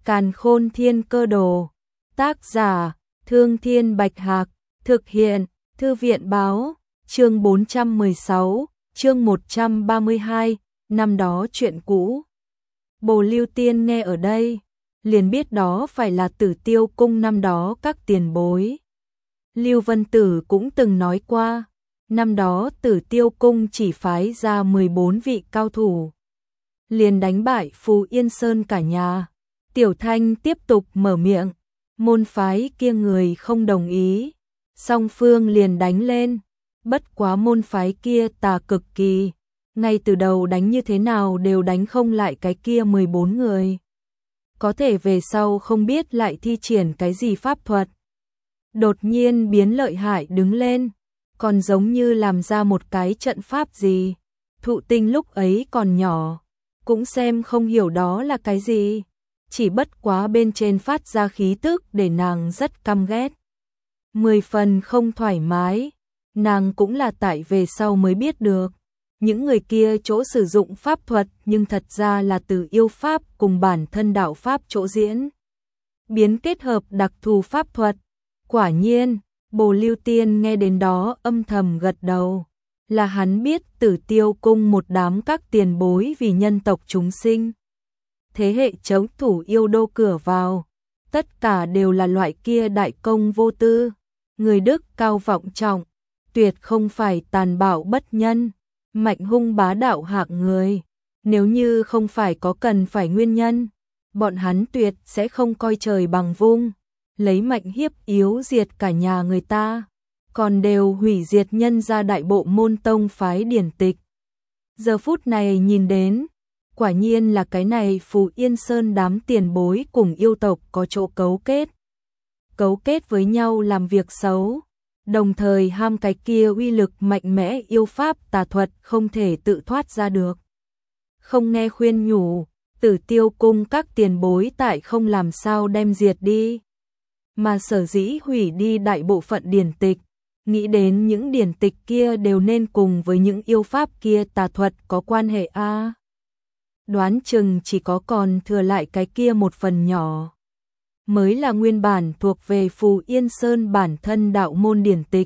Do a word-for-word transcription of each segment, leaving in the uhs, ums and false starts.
Càn Khôn Thiên Cơ Đồ. Tác giả: Thương Thiên Bạch Hạc. Thực hiện: Thư viện Báo. Chương bốn trăm mười sáu, chương một trăm ba mươi hai, năm đó chuyện cũ. Bồ Lưu Tiên nghe ở đây, liền biết đó phải là Tử Tiêu Cung năm đó các tiền bối. Lưu Vân Tử cũng từng nói qua, năm đó Tử Tiêu Cung chỉ phái ra mười bốn vị cao thủ, liền đánh bại Phù Yên Sơn cả nhà. Tiểu Thanh tiếp tục mở miệng, môn phái kia người không đồng ý, song phương liền đánh lên. Bất quá môn phái kia tà cực kỳ, ngay từ đầu đánh như thế nào đều đánh không lại cái kia mười bốn người. Có thể về sau không biết lại thi triển cái gì pháp thuật, đột nhiên biến lợi hại đứng lên, còn giống như làm ra một cái trận pháp gì. Thụ Tinh lúc ấy còn nhỏ, cũng xem không hiểu đó là cái gì, chỉ bất quá bên trên phát ra khí tức để nàng rất căm ghét, mười phần không thoải mái. Nàng cũng là tại về sau mới biết được, những người kia chỗ sử dụng pháp thuật nhưng thật ra là từ yêu pháp cùng bản thân đạo pháp chỗ diễn biến kết hợp đặc thù pháp thuật. Quả nhiên, Bồ Lưu Tiên nghe đến đó âm thầm gật đầu, là hắn biết Tử Tiêu Cung một đám các tiền bối vì nhân tộc chúng sinh, thế hệ chống thủ yêu đô cửa vào, tất cả đều là loại kia đại công vô tư, người đức cao vọng trọng, tuyệt không phải tàn bạo bất nhân, mạnh hung bá đạo hạng người. Nếu như không phải có cần phải nguyên nhân, bọn hắn tuyệt sẽ không coi trời bằng vung, lấy mạnh hiếp yếu diệt cả nhà người ta, còn đều hủy diệt nhân gia đại bộ môn tông phái điển tịch. Giờ phút này nhìn đến, quả nhiên là cái này Phù Yên Sơn đám tiền bối cùng yêu tộc có chỗ cấu kết. Cấu kết với nhau làm việc xấu, đồng thời ham cái kia uy lực mạnh mẽ yêu pháp tà thuật không thể tự thoát ra được. Không nghe khuyên nhủ, Tử Tiêu Cung các tiền bối tại không làm sao đem diệt đi, mà sở dĩ hủy đi đại bộ phận điển tịch, nghĩ đến những điển tịch kia đều nên cùng với những yêu pháp kia tà thuật có quan hệ a. À, đoán chừng chỉ có còn thừa lại cái kia một phần nhỏ, mới là nguyên bản thuộc về Phù Yên Sơn bản thân đạo môn điển tịch.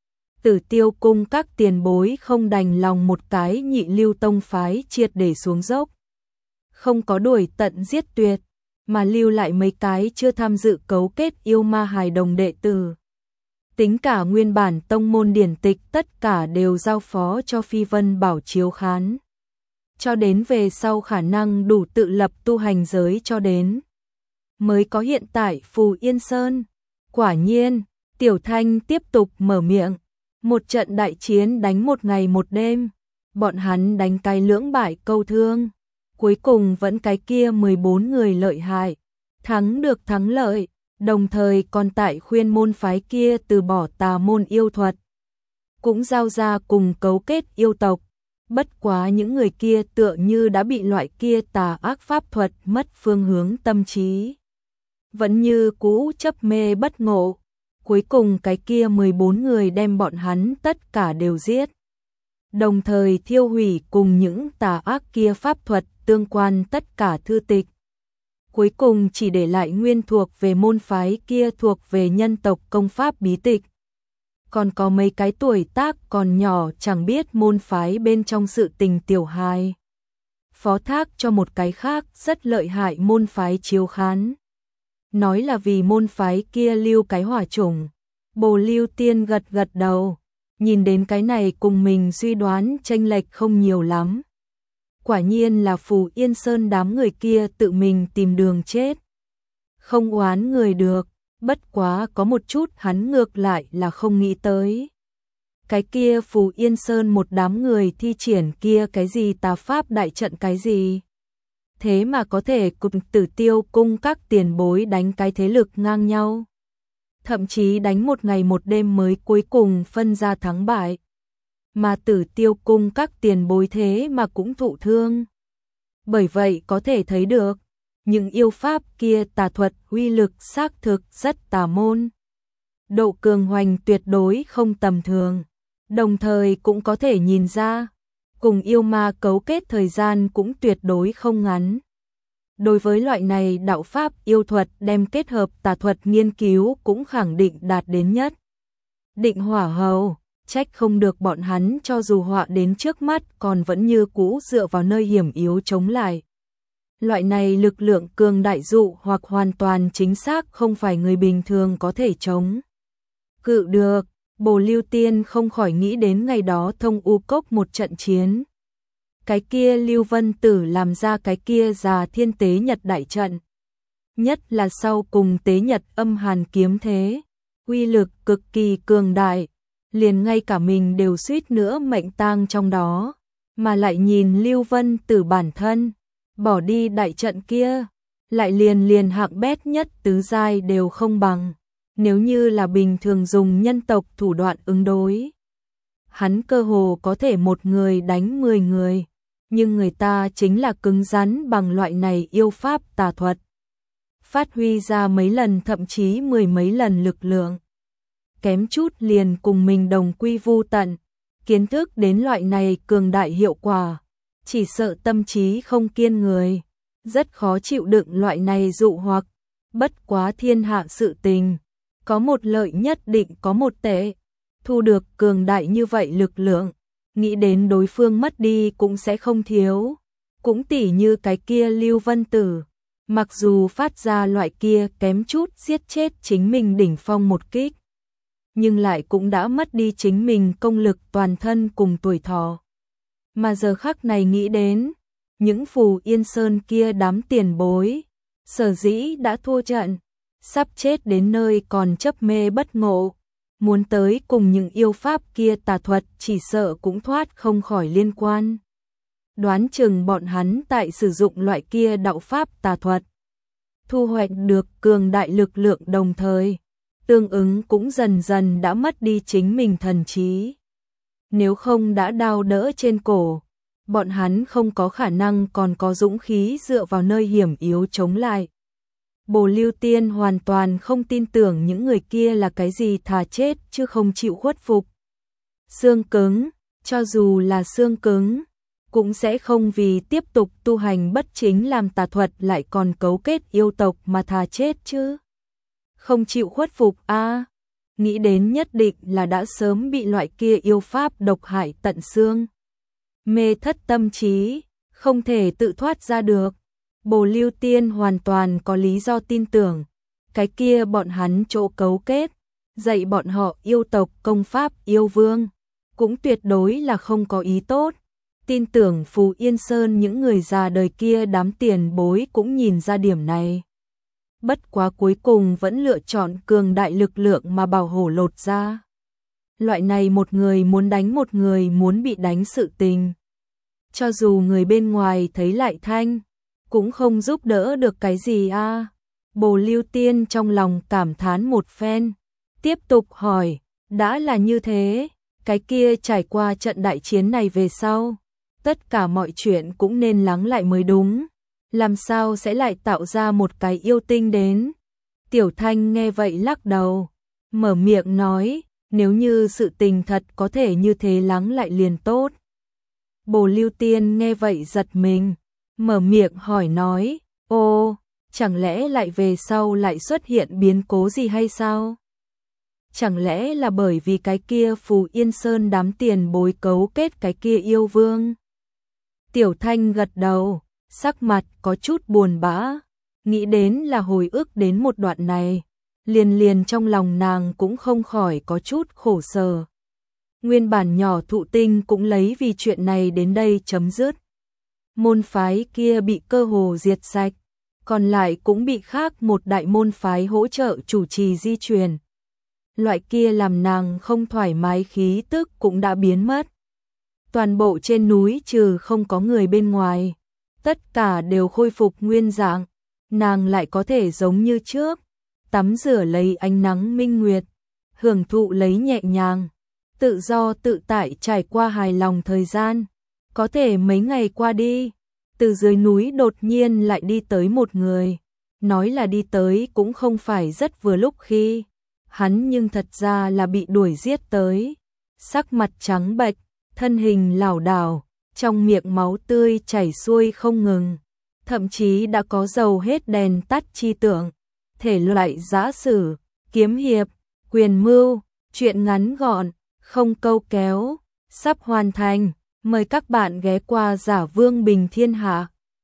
Tử Tiêu Cung các tiền bối không đành lòng một cái nhị lưu tông phái triệt để xuống dốc, không có đuổi tận giết tuyệt, mà lưu lại mấy cái chưa tham dự cấu kết yêu ma hài đồng đệ tử. Tính cả nguyên bản tông môn điển tịch tất cả đều giao phó cho Phi Vân Bảo chiếu khán, cho đến về sau khả năng đủ tự lập tu hành giới cho đến mới có hiện tại Phù Yên Sơn. Quả nhiên, Tiểu Thanh tiếp tục mở miệng, một trận đại chiến đánh một ngày một đêm, bọn hắn đánh cái lưỡng bại câu thương, cuối cùng vẫn cái kia mười bốn người lợi hại, thắng được thắng lợi, đồng thời còn tại khuyên môn phái kia từ bỏ tà môn yêu thuật, cũng giao ra cùng cấu kết yêu tộc. Bất quá những người kia tựa như đã bị loại kia tà ác pháp thuật mất phương hướng tâm trí, vẫn như cũ chấp mê bất ngộ. Cuối cùng cái kia mười bốn người đem bọn hắn tất cả đều giết, đồng thời thiêu hủy cùng những tà ác kia pháp thuật tương quan tất cả thư tịch. Cuối cùng chỉ để lại nguyên thuộc về môn phái kia thuộc về nhân tộc công pháp bí tịch. Còn có mấy cái tuổi tác còn nhỏ chẳng biết môn phái bên trong sự tình tiểu hài, phó thác cho một cái khác rất lợi hại môn phái chiếu khán, nói là vì môn phái kia lưu cái hỏa chủng. Bồ Lưu Tiên gật gật đầu, nhìn đến cái này cùng mình suy đoán chênh lệch không nhiều lắm. Quả nhiên là Phù Yên Sơn đám người kia tự mình tìm đường chết, không oán người được. Bất quá có một chút hắn ngược lại là không nghĩ tới, cái kia Phù Yên Sơn một đám người thi triển kia cái gì tà pháp đại trận cái gì, thế mà có thể cùng Tử Tiêu Cung các tiền bối đánh cái thế lực ngang nhau, thậm chí đánh một ngày một đêm mới cuối cùng phân ra thắng bại, mà Tử Tiêu Cung các tiền bối thế mà cũng thụ thương. Bởi vậy có thể thấy được, những yêu pháp kia tà thuật uy lực xác thực rất tà môn, độ cường hoành tuyệt đối không tầm thường, đồng thời cũng có thể nhìn ra, cùng yêu ma cấu kết thời gian cũng tuyệt đối không ngắn. Đối với loại này đạo pháp yêu thuật đem kết hợp tà thuật nghiên cứu cũng khẳng định đạt đến nhất định hỏa hầu, trách không được bọn hắn cho dù họa đến trước mắt còn vẫn như cũ dựa vào nơi hiểm yếu chống lại. Loại này lực lượng cường đại dụ hoặc hoàn toàn chính xác không phải người bình thường có thể chống cự được. Bồ Lưu Tiên không khỏi nghĩ đến ngày đó thông u cốc một trận chiến. Cái kia Lưu Vân Tử làm ra cái kia già thiên tế nhật đại trận. Nhất là sau cùng tế nhật âm hàn kiếm thế. Uy lực cực kỳ cường đại. Liền ngay cả mình đều suýt nữa mệnh tang trong đó. Mà lại nhìn Lưu Vân Tử bản thân. Bỏ đi đại trận kia. Lại liền liền hạng bét nhất tứ giai đều không bằng. Nếu như là bình thường dùng nhân tộc thủ đoạn ứng đối. Hắn cơ hồ có thể một người đánh mười người. Nhưng người ta chính là cứng rắn bằng loại này yêu pháp tà thuật. Phát huy ra mấy lần thậm chí mười mấy lần lực lượng. Kém chút liền cùng mình đồng quy vu tận. Kiến thức đến loại này cường đại hiệu quả. Chỉ sợ tâm trí không kiên người. Rất khó chịu đựng loại này dụ hoặc. Bất quá thiên hạ sự tình. Có một lợi nhất định có một tệ. Thu được cường đại như vậy lực lượng. Nghĩ đến đối phương mất đi cũng sẽ không thiếu. Cũng tỉ như cái kia Lưu Vân Tử. Mặc dù phát ra loại kia kém chút giết chết chính mình đỉnh phong một kích. Nhưng lại cũng đã mất đi chính mình công lực toàn thân cùng tuổi thọ. Mà giờ khắc này nghĩ đến. Những phù Yên Sơn kia đám tiền bối. Sở dĩ đã thua trận. Sắp chết đến nơi còn chấp mê bất ngộ. Muốn tới cùng những yêu pháp kia tà thuật chỉ sợ cũng thoát không khỏi liên quan. Đoán chừng bọn hắn tại sử dụng loại kia đạo pháp tà thuật. Thu hoạch được cường đại lực lượng đồng thời. Tương ứng cũng dần dần đã mất đi chính mình thần trí. Nếu không đã đau đỡ trên cổ. Bọn hắn không có khả năng còn có dũng khí dựa vào nơi hiểm yếu chống lại. Bồ Lưu Tiên hoàn toàn không tin tưởng những người kia là cái gì thà chết chứ không chịu khuất phục. Xương cứng, cho dù là xương cứng, cũng sẽ không vì tiếp tục tu hành bất chính làm tà thuật lại còn cấu kết yêu tộc mà thà chết chứ. Không chịu khuất phục a à, nghĩ đến nhất định là đã sớm bị loại kia yêu pháp độc hại tận xương. Mê thất tâm trí, không thể tự thoát ra được. Bồ Lưu Tiên hoàn toàn có lý do tin tưởng. Cái kia bọn hắn chỗ cấu kết, dạy bọn họ yêu tộc công pháp yêu vương. Cũng tuyệt đối là không có ý tốt. Tin tưởng Phù Yên Sơn những người già đời kia đám tiền bối cũng nhìn ra điểm này. Bất quá cuối cùng vẫn lựa chọn cường đại lực lượng mà bảo hổ lột ra. Loại này một người muốn đánh một người muốn bị đánh sự tình. Cho dù người bên ngoài thấy lại thanh. Cũng không giúp đỡ được cái gì a à. Bồ Lưu Tiên trong lòng cảm thán một phen. Tiếp tục hỏi, đã là như thế, cái kia trải qua trận đại chiến này về sau. Tất cả mọi chuyện cũng nên lắng lại mới đúng. Làm sao sẽ lại tạo ra một cái yêu tinh đến. Tiểu Thanh nghe vậy lắc đầu. Mở miệng nói, nếu như sự tình thật có thể như thế lắng lại liền tốt. Bồ Lưu Tiên nghe vậy giật mình. Mở miệng hỏi nói, ô, chẳng lẽ lại về sau lại xuất hiện biến cố gì hay sao? Chẳng lẽ là bởi vì cái kia Phù Yên Sơn đám tiền bối cấu kết cái kia yêu vương? Tiểu Thanh gật đầu, sắc mặt có chút buồn bã, nghĩ đến là hồi ức đến một đoạn này, liền liền trong lòng nàng cũng không khỏi có chút khổ sở. Nguyên bản nhỏ thụ tinh cũng lấy vì chuyện này đến đây chấm dứt. Môn phái kia bị cơ hồ diệt sạch, còn lại cũng bị khác một đại môn phái hỗ trợ chủ trì di truyền. Loại kia làm nàng không thoải mái khí tức cũng đã biến mất. Toàn bộ trên núi trừ không có người bên ngoài, tất cả đều khôi phục nguyên dạng, nàng lại có thể giống như trước, tắm rửa lấy ánh nắng minh nguyệt, hưởng thụ lấy nhẹ nhàng, tự do tự tại trải qua hài lòng thời gian. Có thể mấy ngày qua đi, từ dưới núi đột nhiên lại đi tới một người. Nói là đi tới cũng không phải rất vừa lúc khi. Hắn nhưng thật ra là bị đuổi giết tới. Sắc mặt trắng bệch, thân hình lảo đảo, trong miệng máu tươi chảy xuôi không ngừng. thậm chí đã có dầu hết đèn tắt chi tưởng, thể loại giã sử, kiếm hiệp, quyền mưu, truyện ngắn gọn, không câu kéo, sắp hoàn thành. Mời các bạn ghé qua Giả Vương Bình Thiên Hạ.